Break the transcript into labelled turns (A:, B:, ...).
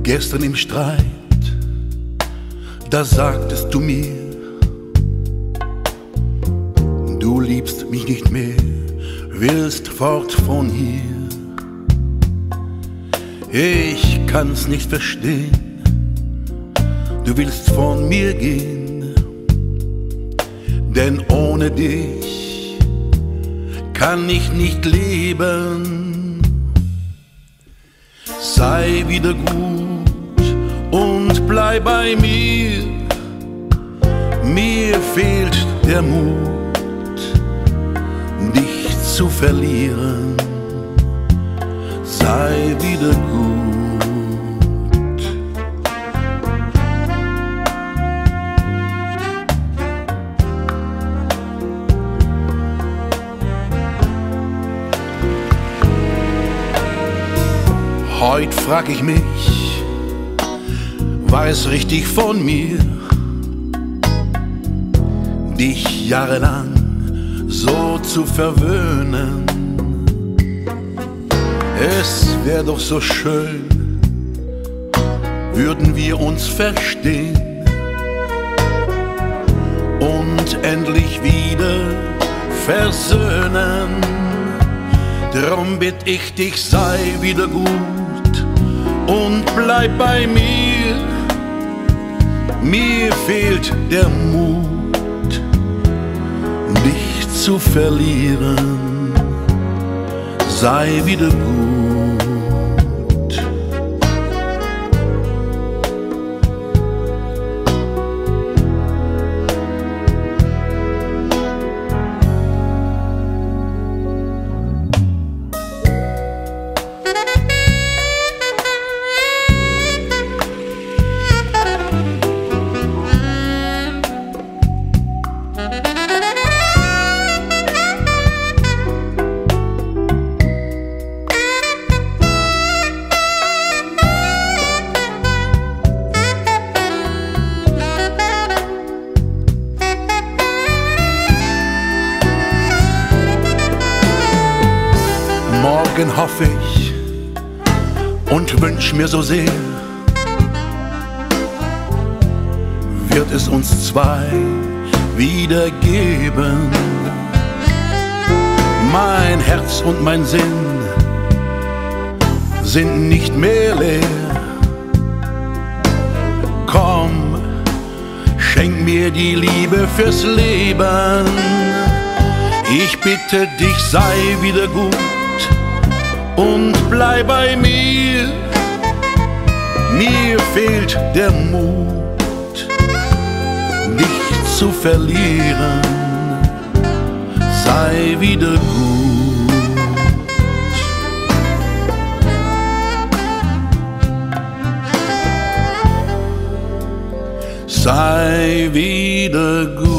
A: Gestern im Streit, da sagtest du mir, du liebst mich nicht mehr, willst fort von hier. Ich kann's nicht verstehen, du willst von mir gehen, denn ohne dich kann ich nicht leben. Sei wieder gut und bleib bei mir, mir fehlt der Mut, dich zu verlieren. Sei wieder gut. Heut frag ich mich, war es richtig von mir, dich jahrelang so zu verwöhnen? Es wär doch so schön, würden wir uns verstehen und endlich wieder versöhnen. Drum bitt ich dich, sei wieder gut und bleib bei mir. Mir fehlt der Mut, dich zu verlieren. Sei wieder gut. Morgen hoffe ich und wünsch mir so sehr, wird es uns zwei wieder geben. Mein Herz und mein Sinn sind nicht mehr leer. Komm, schenk mir die Liebe fürs Leben. Ich bitte dich, sei wieder gut und bleib bei mir. Mir fehlt der Mut, dich zu verlieren. Sei wieder gut. Sei wieder gut.